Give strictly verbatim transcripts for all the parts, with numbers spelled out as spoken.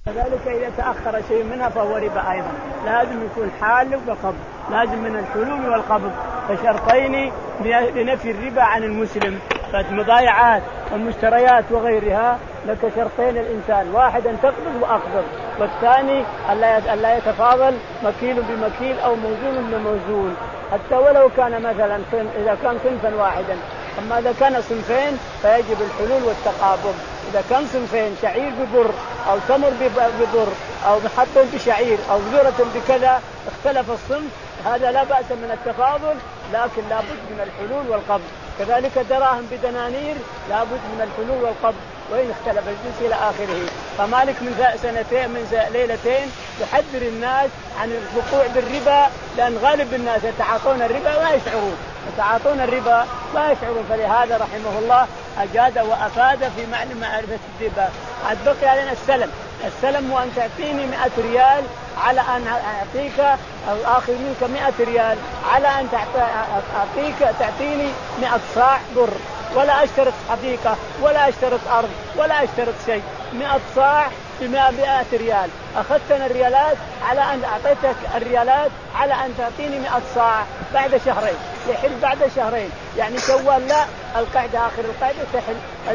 كذلك إذا تأخر شيء منها فهو ربا أيضا، لازم يكون حال وقبض، لازم من الحلول والقبض فشرطين لنفي الربا عن المسلم. فالمضايعات والمشتريات وغيرها لك شرطين الإنسان، واحد أن تقبض وأقبض، والثاني ألا يتفاضل مكيل بمكيل أو موزون بموزون، حتى ولو كان مثلا إذا كان صنفا واحدا. أما إذا كان صنفين فيجب الحلول والتقابض. إذا كان صنفين شعير ببر أو تمر ببر أو محط بشعير أو ذرة بكذا اختلف الصنف، هذا لا بأس من التفاضل، لكن لا بد من الحلول والقبض. كذلك دراهم بدنانير لا بد من الحلول والقبض وإن اختلف الجنس إلى آخره. فمالك من سنتين من ليلتين يحذر الناس عن الوقوع بالربا، لأن غالب الناس يتعاطون الربا ولا يشعرون يتعاطون الربا لا يشعرون فلهذا رحمه الله أجاد وأفاد في معنى معرفة الربا. عاد بقي علينا السلم. السلم هو أن تعطيني مئة ريال على أن أعطيك أو آخذ منك مئة ريال على أن أعطيك تعطيني مئة صاع بر، ولا أشترط حقيقة ولا أشترط أرض ولا أشترط شيء. مئة صاع بمئة ريال، أخذتنا الريالات على أن أعطيتك الريالات على أن تعطيني مئة صاع بعد شهرين. يحل بعد شهرين يعني شوال لا القاعدة آخر القاعدة تحل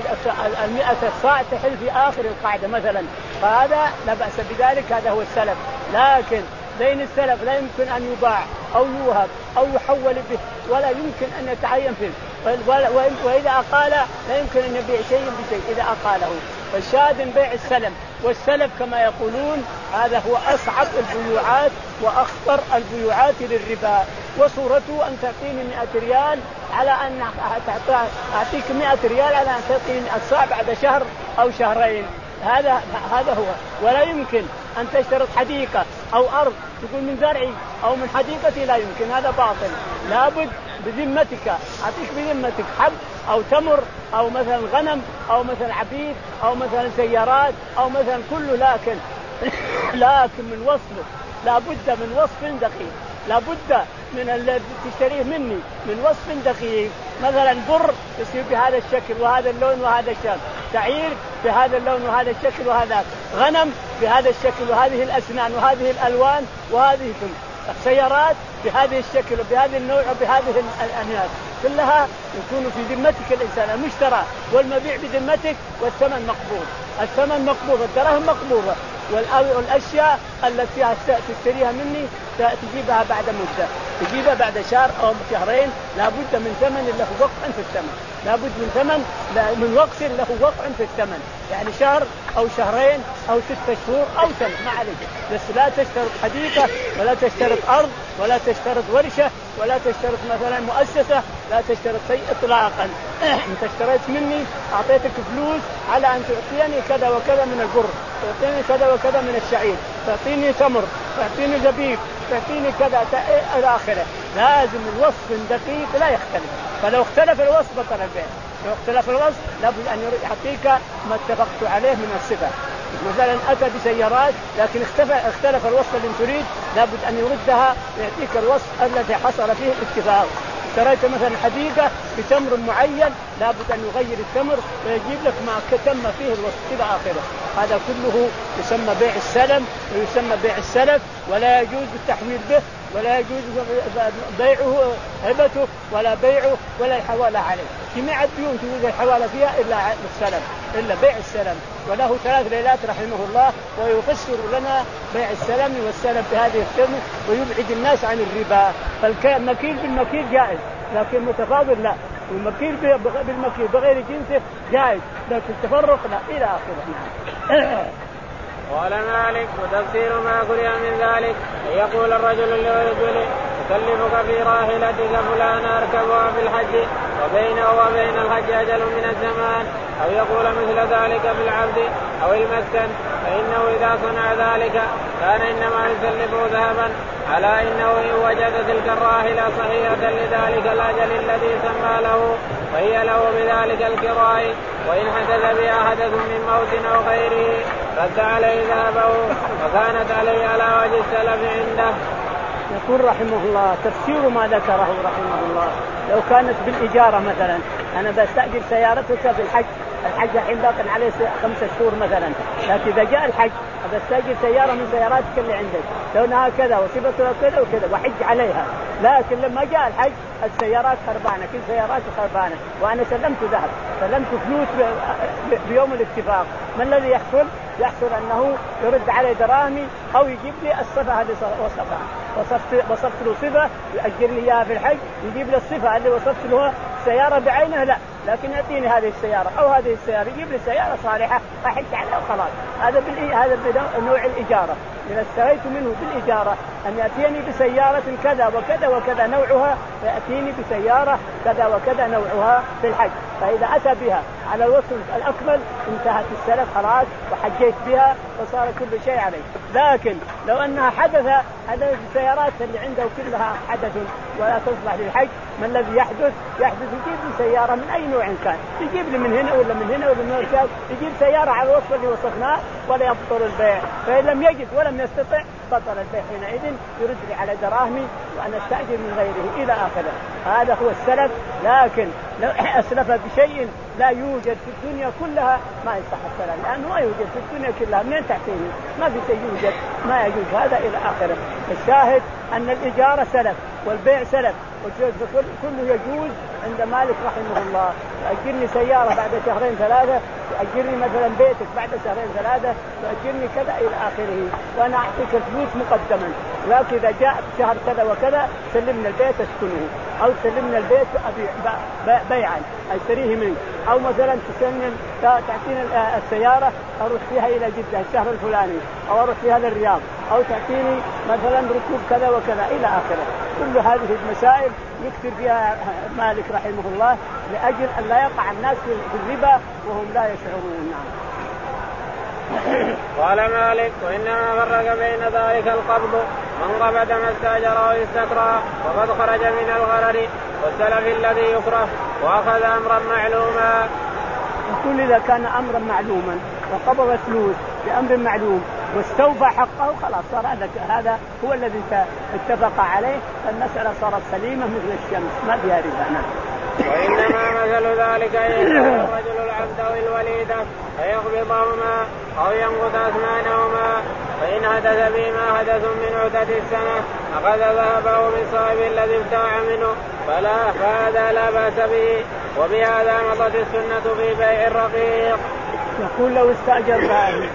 المئة صاع تحل في آخر القاعدة مثلا، فهذا لا بأس بذلك، هذا هو السلف. لكن دين السلف لا يمكن أن يباع أو يوهب أو يحول به ولا يمكن أن يتعين فيه، وإذا أقال لا يمكن أن يبيع شيء بشيء إذا أقاله. فالشاهد بيع السلم والسلف كما يقولون هذا هو أصعب البيوعات وأخطر البيوعات للربا. وصورته أن تعطيني مئة ريال على أن أعطيك مئة ريال على أن تعطيني مئة صاع بعد شهر أو شهرين، هذا هذا هو. ولا يمكن أن تشترط حديقة أو أرض تقول من زرعي أو من حديقتي، لا يمكن، هذا باطل. لابد بذمتك، أعطيك بذمتك حب أو تمر أو مثلا غنم أو مثلا عبيد أو مثلا سيارات أو مثلا كله، لكن لكن من وصف لابد من وصف دقيق، لابد من الذي تشتريه مني من وصف دقيق. مثلا بر يصير بهذا الشكل وهذا اللون وهذا الشكل، شعير بهذا اللون وهذا الشكل وهذا، غنم بهذا الشكل وهذه الأسنان وهذه الألوان وهذه ثم سيارات بهذه الشكل وبهذه النوع وبهذه الأنواع، كلها يكون في ذمتك الإنسان. المشترى والمبيع بذمتك والثمن مقبول، الثمن مقبول والدراهم مقبولة، والأشياء التي تشتريها مني تجيبها بعد مدة، تجيبها بعد شهر أو شهرين. لابد من ثمن له وقع في الثمن، لابد من ثمن من وقت له وقع في الثمن، يعني شهر أو شهرين أو ستة شهور أو سنة ما عليك، بس لا تشترط حديقة ولا تشترط أرض ولا تشترط ورشة ولا تشترط مثلا مؤسسة، لا تشترط شيء إطلاقا. أنت اشتريت مني أعطيتك فلوس على أن تعطيني كذا وكذا من البر، تعطيني كذا وكذا من الشعير، تعطيني تمر، تعطيني زبيب، تعطيني كذا إلى آخره. لازم الوصف دقيق لا يختلف، فلو اختلف الوصف بطل البيع. لو اختلف الوصف لابد أن يعطيك ما اتفقت عليه من الصفة. مثلا أتى بسيارات لكن اختلف الوصف الذي تريد، لابد أن يردها ويعطيك الوصف الذي حصل فيه الاتفاق. اشتريت مثلا حديقة بتمر معين، لابد أن يغير التمر ويجيب لك ما تم فيه الوصف إلى آخره. هذا كله يسمى بيع السلم ويسمى بيع السلف، ولا يجوز التحويل به ولا يجوز بيعه هبته ولا بيعه ولا الحوالة عليه. جميع الديون تجوز الحوالة فيها إلا السلم، إلا بيع السلم. وله ثلاث ليلات رحمه الله ويفسر لنا بيع السلم والسلم بهذه الكلمة ويبعد الناس عن الربا. فالمكيل بالمكيل جائز لكن متفاضل لا، والمكيل بالمكيل بغير جنسه جائز لكن التفرق لا، إلى آخره. قال مالك وتفسير ما قرئ من ذلك أن يقول الرجل لرجل أكلفك في راحلتك فلان أركبها في الحج وبينه وبين الحج أجل من الزمان، أو يقول مثل ذلك في العبد أو المسكن، فإنه إذا صنع ذلك كان إنما يسلفه ذهبا على إنه إن وجد تلك الراحلة صحيحة لذلك الأجل الذي سمى له وهي له بذلك الكراء، وإن حدث بها حدث من موت أو غيره رد عليه ذهبه وكانت عليه على وجه السلف عنده. يقول رحمه الله تفسير ما ذكره رحمه الله، لو كانت بالإجارة مثلا أنا بستأجر سيارتك في الحج الحج الحين باقي عليه خمسة شهور مثلا، لكن إذا جاء الحج بستأجر سيارة من سياراتك اللي عندك لونها كذا وصفتها كذا وكذا وحج عليها. لكن لما جاء الحج السيارات خربانة، كل سيارات خربانة، وأنا سلمت ذهب سلمت فلوس بيوم الاتفاق. ما الذي يحصل؟ يحصل أنه يرد علي دراهمي أو يجيب لي الصفة اللي وصفها، وصفت وصفت له صفة يأجر لي إياها في الحج، يجيب لي الصفة اللي وصفت له سيارة بعينها لا، لكن يعطيني هذه السيارة أو هذه السيارة، يجيب لي سيارة صالحة أحج عليها وخلاص. هذا بالإي هذا بنوع الإجارة. إذا اشتريت منه بالإجارة أن يأتيني بسيارة كذا وكذا وكذا نوعها، فيأتيني بسيارة كذا وكذا نوعها في الحج، فإذا أتى بها على الوصف الأكمل انتهت السلف خلاص وحجيت بها وصار كل شيء عليه. لكن لو أنها حدث هذه السيارات اللي عنده كلها حدث ولا تصلح للحج، ما الذي يحدث؟ يحدث يجيب لي سيارة من أي نوع كان، يجيب لي من هنا ولا من هنا ولا من هنا، يجيب سيارة على الوصف اللي وصفناه ولا يبطل البيع. فإن لم يجد ولم يستطع بطل البيع، حينئذ يرد لي على دراهمي وأنا استأجر من غيره إلى آخره. هذا هو السلف. لكن لو أسلف بشيء لا يوجد في الدنيا كلها ما يصح السلف، لأنه ما يوجد في الدنيا كلها، منين تحتيني؟ ما في شيء يوجد، ما يجوز هذا إلى آخره. الشاهد أن الإجارة سلف والبيع سلف، كله يجوز عند مالك رحمه الله. تأجرني سيارة بعد شهرين ثلاثة، تأجرني مثلا بيتك بعد شهرين ثلاثة، تأجرني كذا إلى آخره، وأنا أعطيك الفلوس مقدما، لكن إذا جاء شهر كذا وكذا سلمنا البيت أسكنه، أو سلمنا البيت أبيع بيعا أشتريه منك، أو مثلا تسلم تعطيني السيارة أروح فيها إلى جدة الشهر الفلاني، أو أروح فيها للرياض، أو تعطيني مثلا ركوب كذا وكذا إلى آخره. كل هذه المسائل يكثر فيها مالك رحمه الله لأجل أن لا يقع الناس في الربا وهم لا يشعرون. قال مالك: وإنما فرق بين ذلك القبض من قبض ما استأجر أو استكرى وقد خرج من الغرر، والسلف الذي يكره وأخذ أمرا معلوما. يقول إذا كان أمرا معلوما وقبض فلوس بأمر معلوم واستوفى حقه خلاص صار هذا هو الذي اتفق عليه، المسألة صارت سليمة مثل الشمس ما فيها ربا. وإنما مثل ذلك يجعل الرجل العبد أو الوليدة فيقبضهما أو ينقض أثمانهما، فإن حدث بما حدث من عدة السنة أخذ ذهبه من صاحب الذي ابتاع منه فلا فهذا لا بأس به. وبهذا مضت السنة في بيع الرقيق. يقول لو استأجر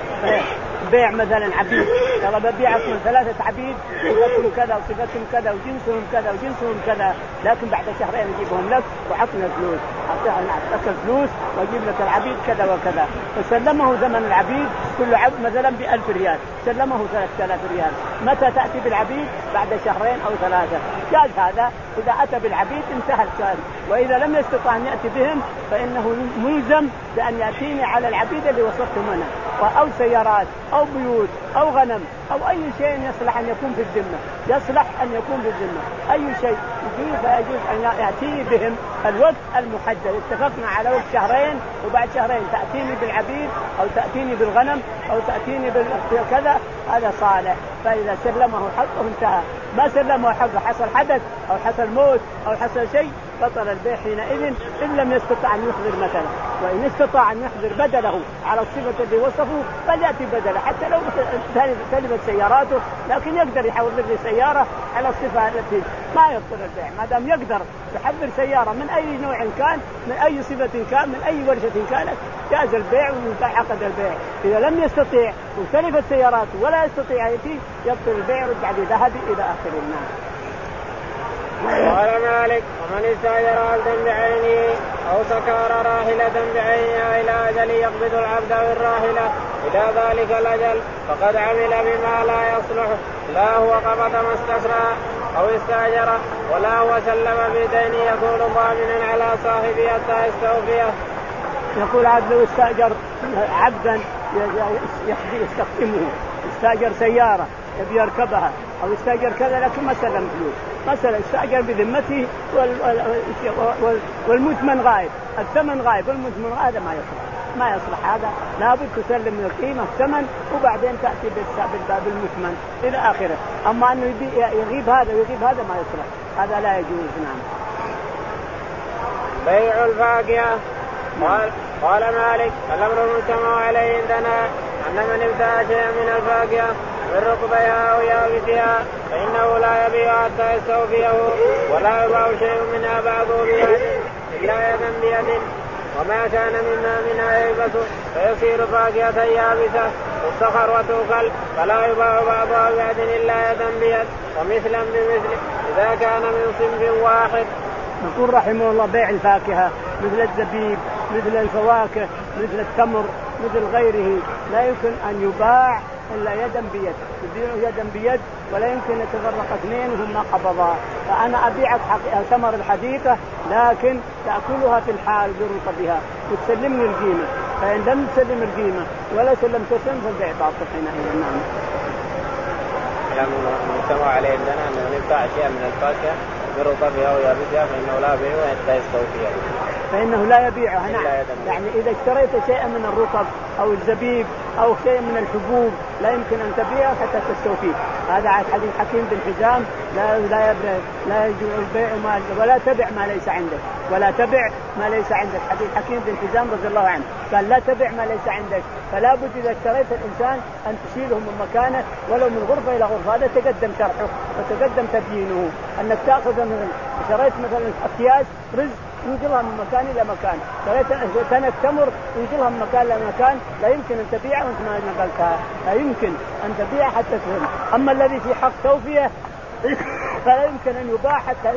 بيع مثلا عبيد، يلا ببيعك من ثلاثة عبيد صفتهم كذا وصفتهم كذا وجنسهم كذا وجنسهم كذا، لكن بعد شهرين نجيبهم لك وعطنا فلوس، أعطيك الفلوس وأجيب لك العبيد كذا وكذا. فسلمه زمن العبيد كل عبد مثلا بألف ريال، سلمه ثلاثة آلاف ريال. متى تأتي بالعبيد؟ بعد شهرين أو ثلاثة. جاز هذا إذا أتى بالعبيد انتهى الشهر، وإذا لم يستطع أن يأتي بهم فإنه ملزم بأن يأتيني على العبيد اللي وصفتهم أنا، أو سيارات أو بيوت أو غنم أو أي شيء يصلح أن يكون في الذمة، يصلح أن يكون في الذمة أي شيء يجوز فيجوز أن يأتي بهم الوقت المحدد. اتفقنا على وقت شهرين وبعد شهرين تأتيني بالعبيد أو تأتيني بالغنم أو تأتيني بالكذا، هذا صالح. فإذا سلمه حقه انتهى، ما سلمه حقه حصل حدث أو حصل موت أو حصل شيء بطل البيع حينئذ إن لم يستطع أن يحضر مثلا، وإن استطاع أن يحضر بدله على الصفة اللي وصفه فليأتي بدله حتى لو سلبت سياراته، لكن يقدر يحول لي سيارة على الصفة التي ما يبطل البيع ما دام يقدر يحضر سيارة من أي نوع كان من أي صفة كان من أي ورشة كانت جاز البيع وعقد البيع. إذا لم يستطيع وسلبت سياراته ولا يستطيع يأتي يبطل البيع ورجع بذهبي إلى آخر الناس. قال مالك: ومن استأجر عبدا بعينه أو سكر راحلة بعينها إلى أجل يقبض العبد أو الراحلة إلى ذلك الأجل فقد عمل بما لا يصلح، لا هو قبض ما استسرى أو استأجر ولا هو سلم بدين يكون ضامنا على صاحبه حتى يستوفيه. يقول عبد لو استأجر عبدا يستخدمه، استأجر سيارة يبي يركبها أو استأجر كذا لكن ما سلم فلوس، مثلا استأجر بذمته والمثمن غائب، الثمن غائب والمثمن غائب، هذا ما يصلح ما يصلح هذا لابد تسلم من القيمة الثمن وبعدين تأتي بالمثمن إلى آخره. أما أنه يغيب هذا ويغيب هذا ما يصلح، هذا لا يجوز. نعم. بيع الفاكهة. قال قال مالك الأمر المجتمع عليه عندنا أن من ابتاع شيئا من الفاكهة من ركبها أو يابسها فإنه لا يبيع حتى يستوفيه ولا يباع شيء منها بعضه بيد إلا يدا بيد وما كان مما منها يلبس فيصير فاكهة يابسة والصخر وتوكل فلا يباع بعضها بيد إلا يدا بيد ومثلا بمثل إذا كان من صنف واحد. يقول رحمه الله بيع الفاكهة مثل الزبيب مثل الفواكه مثل التمر مثل غيره لا يمكن أن يباع إلا يدا بيد، يبيع يدا بيد ولا يمكن يتفرق اثنين هما قبضا. فأنا أبيعك ثمر الحديقة لكن تأكلها في الحال برطبها وتسلمني القيمة، فإن لم تسلم القيمة ولا سلم تسلم فالبيع باطل حينئذ. نعم. المجتمع عليه عندنا أن من يبتاع شيئا من الفاكهة برطبها أو يابسها فإنه لا يبيعه حتى يستوفيه. فإنه لا يبيعها. نعم. يعني إذا اشتريت شيئا من الرطب أو الزبيب أو شيء من الحبوب لا يمكن أن تبيعه حتى تستوفيه. هذا حديث حكيم بن حزام لا لا لا يجوز البيع ما ولا تبع ما ليس عندك ولا تبع ما ليس عندك. حديث حكيم بن حزام رضي الله عنه قال لا تبع ما ليس عندك. فلا بد إذا اشتريت الإنسان أن تشيله من مكانه ولو من غرفة إلى غرفة. هذا تقدم شرحه وتقدم تبيينه. أنك تأخذ مثلا اشتريت مثلا أكياس رز ينقلها من مكان إلى مكان، كانت تمر ينقلها من مكان إلى مكان لا يمكن أن تبيع وأنت ما نقلتها، لا يمكن أن تبيع حتى تهم. أما الذي في حق توفية فلا يمكن أن يباع حتى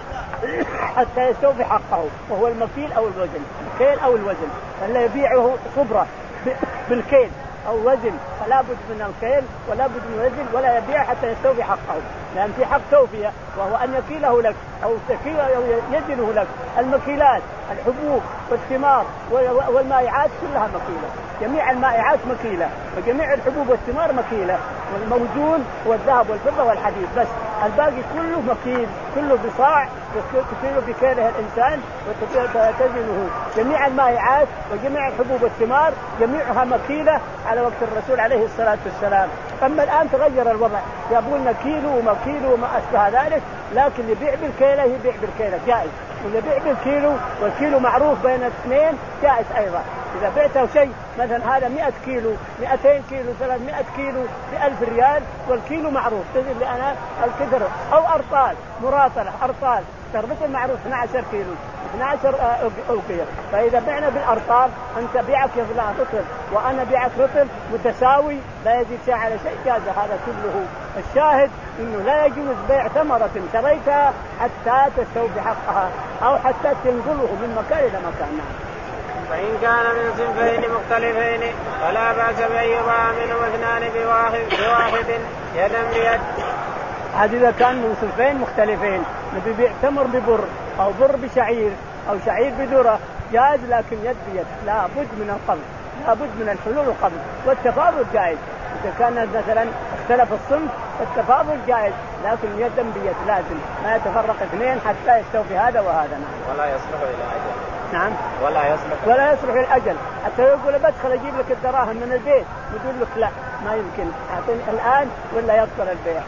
حتى يستوفي حقه وهو المكيل أو الوزن، الكيل أو الوزن. فلا يبيعه صبرة بالكيل أو وزن فلا بد من الكيل ولا بد من الوزن ولا يبيع حتى يستوفي حقه، لأن في حق توفية وهو أن يكيله لك أو يدينه لك. المكيلات الحبوب والثمار والمائعات كلها مكيلة، جميع المائعات مكيلة وجميع الحبوب والثمار مكيلة، والموزون هو الذهب والفضة والحديد بس، الباقي كله مكيل كله بصاع تكيله بكيله الإنسان وتزنه. جميع المائعات وجميع الحبوب والثمار جميعها مكيلة على وقت الرسول عليه الصلاة والسلام. أما الآن تغير الوضع، يبون كيلو ومكيلو وما أشبه ذلك، لكن يبيع بالكيلة يبيع بالكيلة جائز، واللي يبيع بالكيلو والكيلو معروف بين الاثنين جائز أيضا. إذا بعته شيء مثلا هذا مئة كيلو مئتين كيلو ثلاثمائة كيلو بألف ريال والكيلو معروف تجد لي أنا الكثر أو أرطال مراطلة أرطال تربط المعروف اثنا عشر كيلو اثنا عشر أوقية. فإذا بعنا بالأرطال أنت بيعك يا فلان رطل وأنا بيعك رطل متساوي لا يزيد شيء على شيء جاز هذا كله. الشاهد إنه لا يجوز بيع ثمرة شريتها حتى تستوفي حقها أو حتى تنقله من مكان إلى مكان. فإن كان من صنفين مختلفين فلا بأس بأن يباع منهما اثنان بواحد بواحد يدا بيد. هذا إذا كان من صنفين مختلفين، نبي بيع تمر ببر أو بر بشعير أو شعير بذرة جائز، لكن يد بيد لا بد من القبض، لا بد من الحلول والقبض والتفاضل جائز. إذا كان مثلا اختلف الصنف التفاضل جائز، لكن يدا بيد لازم ما يتفرق اثنين حتى يستوفي هذا وهذا. ولا يصلح إلى أجل. نعم. ولا يصلح. ولا يصلح الأجل، حتى يقول بدخل أجيب لك الدراهم من البيت يقول لك لا ما يمكن أعطني الآن ولا يبطل البيع.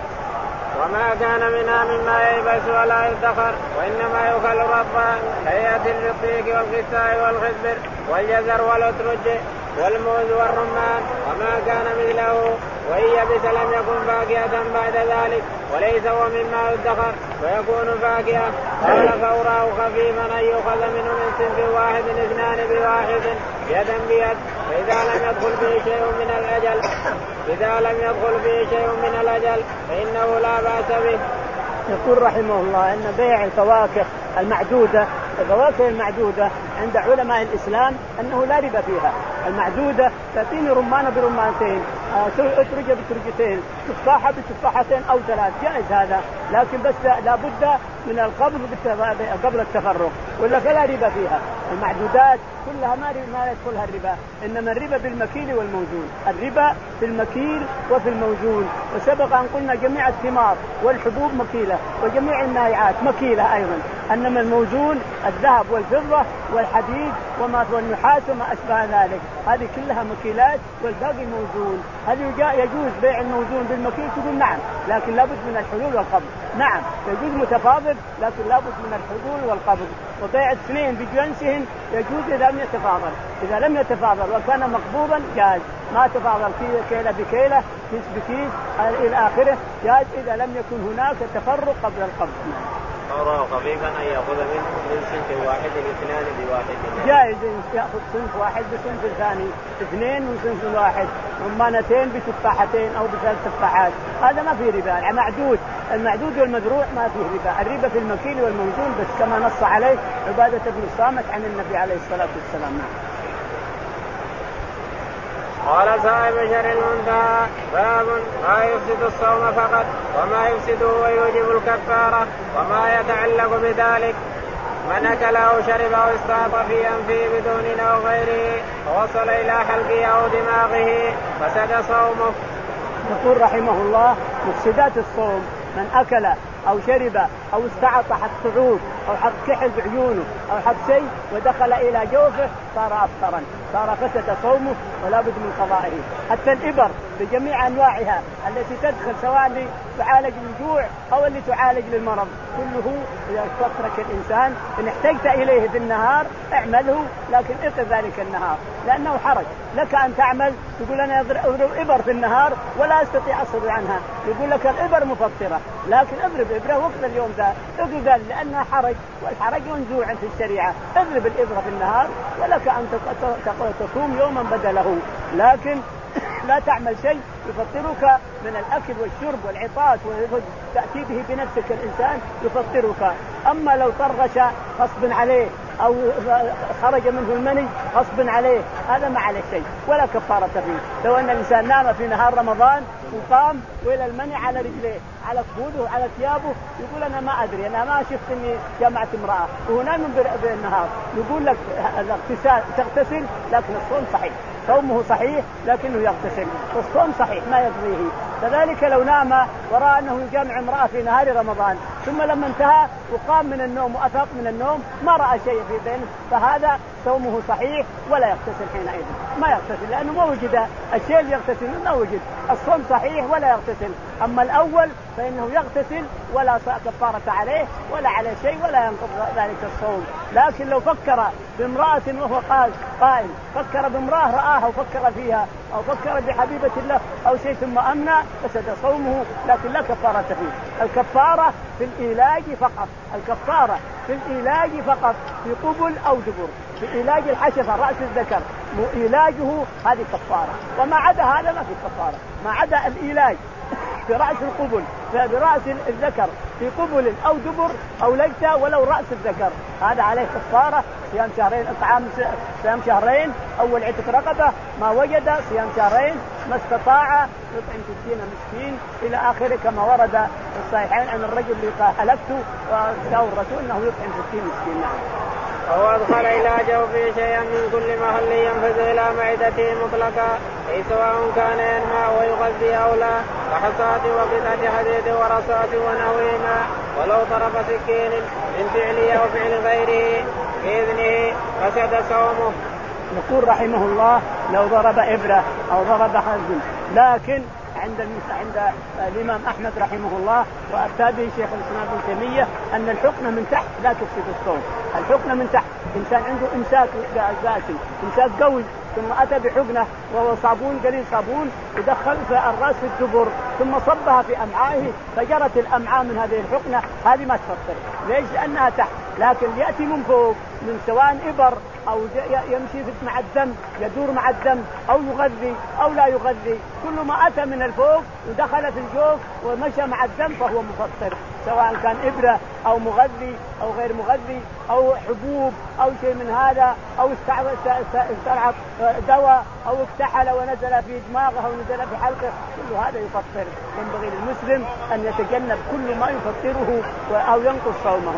وما كان منها مما يلبس ولا يدخر وإنما يؤكل ربا هيئة الرقيق والقساء والخزبر والجزر والأترج والموز والرمان وما كان مثله وإن يبس لم يكن فاكهة بعد ذلك وليس هو مما يدخر ويكون فاكهة. قال فوراه خفيفا أن يؤخذ منه من صنف واحد اثنان بواحد يدا بيد. فإذا لم يدخل فيه شيء من الأجل إذا لم يدخل فيه شيء من الأجل فإنه لا بأس به. يقول رحمه الله أن بيع الفواكه المعدودة الفواكه المعدودة عند علماء الإسلام أنه لا ربا فيها. المعدودة تأتيني رمانة برمانتين أترجة بترجتين تفاحة بتفاحتين أو ثلاث جائز هذا، لكن بس لا بد من القبض قبل التفرق ولا فلا ربا فيها. المعدودات كلها ما ما يدخلها الربا، إنما الربا بالمكيل والموزون. الربا في المكيل وفي الموزون. وسبق أن قلنا جميع الثمار والحبوب مكيلة وجميع المائعات مكيلة أيضا، أنما الموزون الذهب والفضة والحديد وما والنحاس وما أشبه ذلك هذه كلها مكيلات والباقي موزون. هل يجوز بيع الموزون بالمكيل؟ تقول نعم، لكن لابد من الحلول والقبض. نعم يجوز متفاضل لكن لابد من الحضور والقبض. وبيع اثنين بجنسهن يجوز إذا لم يتفاضل. إذا لم يتفاضل وكان مقبوضا جاز، ما تفاضل كيلة بكيلة كيس بكيس إلى آخره جاز إذا لم يكن هناك تفرق قبل القبض. أو خفيفا أن يأخذ منه من صنف واحد اثنان بواحد جائز يأخذ صنف واحد بصنف الثاني، اثنين من صنف واحد، رمانتين بتفاحتين أو بثلاث تفاحات، هذا ما فيه ربا. معدود المعدود والمذروع ما فيه ربا. الربا في المكيل والموزون بس كما نص عليه عبادة بن الصامت عن النبي عليه الصلاة والسلام. قال صاحب شرح المنتهى باب ما يفسد الصوم فقط وما يفسده ويوجب الكفارة وما يتعلق بذلك. من أكل أو شرب أو استعط في أنفه بدون أو غيره ووصل إلى حلقه أو دماغه فسد صومه. يقول رحمه الله مفسدات الصوم: من أكل أو شرب أو استعط حط صعود أو حط كحل بعيونه أو حط شيء ودخل إلى جوفه صار أفطرا، صار فسد صومه ولا بد من قضائه. حتى الإبر بجميع أنواعها التي تدخل سواء تعالج الجوع أو اللي تعالج للمرض كله إذا تترك الإنسان إن احتجت إليه في النهار اعمله، لكن اقف ذلك النهار لأنه حرج لك أن تعمل. يقول أنا أضرب إبر في النهار ولا أستطيع أصبر عنها، يقول لك الإبر مفطرة، لكن اضرب إبرة وقت اليوم ذا اقف لأنها حرج، والحرج منزوع في الشريعة. اضرب الإبرة في النهار ولك أن تصوم يوما بدله، لكن لا تعمل شيء يفطرك من الأكل والشرب والعطاس وتأتي به بنفسك الإنسان يفطرك. أما لو طرغش غصب عليه أو خرج منه المني غصب عليه هذا ما عليه شيء ولا كفارة فيه. لو أن الإنسان نام في نهار رمضان وقام وإلى المني على رجليه على خدوده على ثيابه يقول أنا ما أدري، أنا ما شفت إني جمعت امرأة وهو نام بالنهار، يقول لك الاغتسال تغتسل لكن الصوم صحيح، صومه صحيح لكنه يغتسل، والصوم صحيح ما يقضيه. كذلك لو نام ورأى أنه يجامع امرأة في نهار رمضان ثم لما انتهى وقام من النوم وأفاق من النوم ما رأى شيء في بينه فهذا صومه صحيح ولا يغتسل حينئذ، ما يغتسل لأنه ما وجد الشيء اللي يغتسل ما وجد. الصوم صحيح ولا يغتسل. أما الأول فإنه يغتسل ولا كفارة عليه ولا عليه شيء ولا ينقض ذلك الصوم. لكن لو فكر بامرأة وهو قال قائل فكر بامرأة رآها وفكر فيها أو فكر بحبيبة الله أو شيء ثم أمنى فسد صومه، لكن لا كفارة فيه. الكفارة في الإيلاج فقط، الكفارة في الإيلاج فقط في قبل أو دبر. في إيلاج الحشفة رأس الذكر إيلاجه هذه كفارة، وما عدا هذا ما في كفارة. ما عدا الإيلاج في رأس القبل برأس الذكر في قبل أو دبر أو لجته ولو رأس الذكر هذا عليه كفارة صيام شهرين، إطعام صيام شهرين، أول عتق رقبة، ما وجد صيام شهرين، ما استطاع يطعم ستين مسكين إلى آخره كما ورد في الصحيحين عن الرجل اللي قال هلكت وقال الرسول أنه يطعم ستين مسكين. أو أدخل إلى جوفه شيئا من كل محل ينفذ إلى معدته مطلقا أي سواء كان ينمى ويغذي أو لا كحصاة وقطعة حديد ورصاة ونحوهما ولو طرف سكين من فعله أو فعل غيره بإذنه فسد صومه. يقول رحمه الله لو ضرب إبرة أو ضرب حزم، لكن عند عند الإمام أحمد رحمه الله وأتى به شيخ الإسلام ابن تيمية أن الحقنة من تحت لا تفسد الصوم. الحقنة من تحت إنسان عنده إمساك ذاتي إمساك قوي ثم أتى بحقنة وهو صابون قليل صابون ودخل في الرأس في الدبر ثم صبها في أمعائه فجرت الأمعاء من هذه الحقنة، هذه ما تفطر. ليش؟ لأنها تحت. لكن يأتي من فوق من سواء إبر أو يمشي مع الدم يدور مع الدم أو يغذي أو لا يغذي، كل ما أتى من الفوق ودخل في الجوف ومشى مع الدم فهو مفطر، سواء كان إبرة أو مغذي أو غير مغذي أو حبوب أو شيء من هذا أو استلعب دواء أو اكتحل ونزل في دماغه أو نزل في حلقه، كل هذا يفطر. ينبغي للمسلم أن يتجنب كل ما يفطره أو ينقص صومه.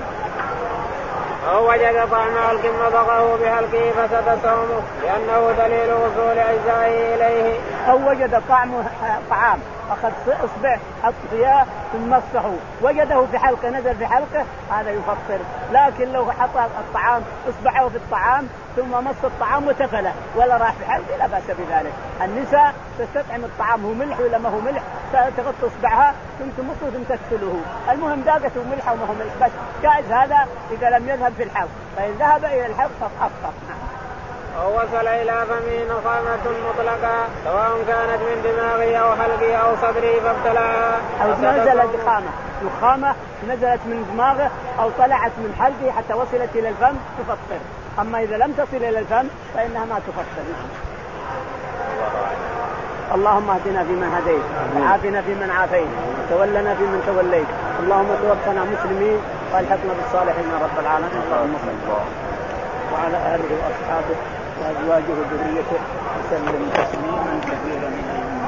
أو وجد طعم حلق مضغه بحلقه فسد صومه لأنه دليل وصول أجزائه إليه. أو وجد طعم طعام أخذ إصبع حط فيها ثم مسحه وجده في حلقه نزل في حلقه هذا يفطر. لكن لو حط الطعام إصبعه في الطعام ثم مص الطعام وتفله ولا راح في حلقه لا باس بذلك. النساء تستطعم الطعام هو ملح ولا ما هو ملح، تغط اصبعها ثم تمص ثم تغسله، المهم ذاقته ملح وما هو ملح بس، جائز هذا اذا لم يذهب في الحلق، فان ذهب الى الحلق فافطر. أو وصل إلى فمه نخامة مطلقة سواء كانت من دماغه أو حلقه أو صدره فابتلعها. أو نزلت نخامة نخامة نزلت من دماغه أو طلعت من حلقه حتى وصلت إلى الفم تفطر، أما إذا لم تصل إلى الفم فإنها ما تفطر. اللهم اهدنا فيمن هديت، وعافنا فيمن عافيت، وتولنا فيمن توليت، اللهم توفنا مسلمين والحقنا بالصالحين يا رب العالمين. اللهم صل وعلى آله وأصحابه وأزواجه وذريته وسلم تسليما كثيرا.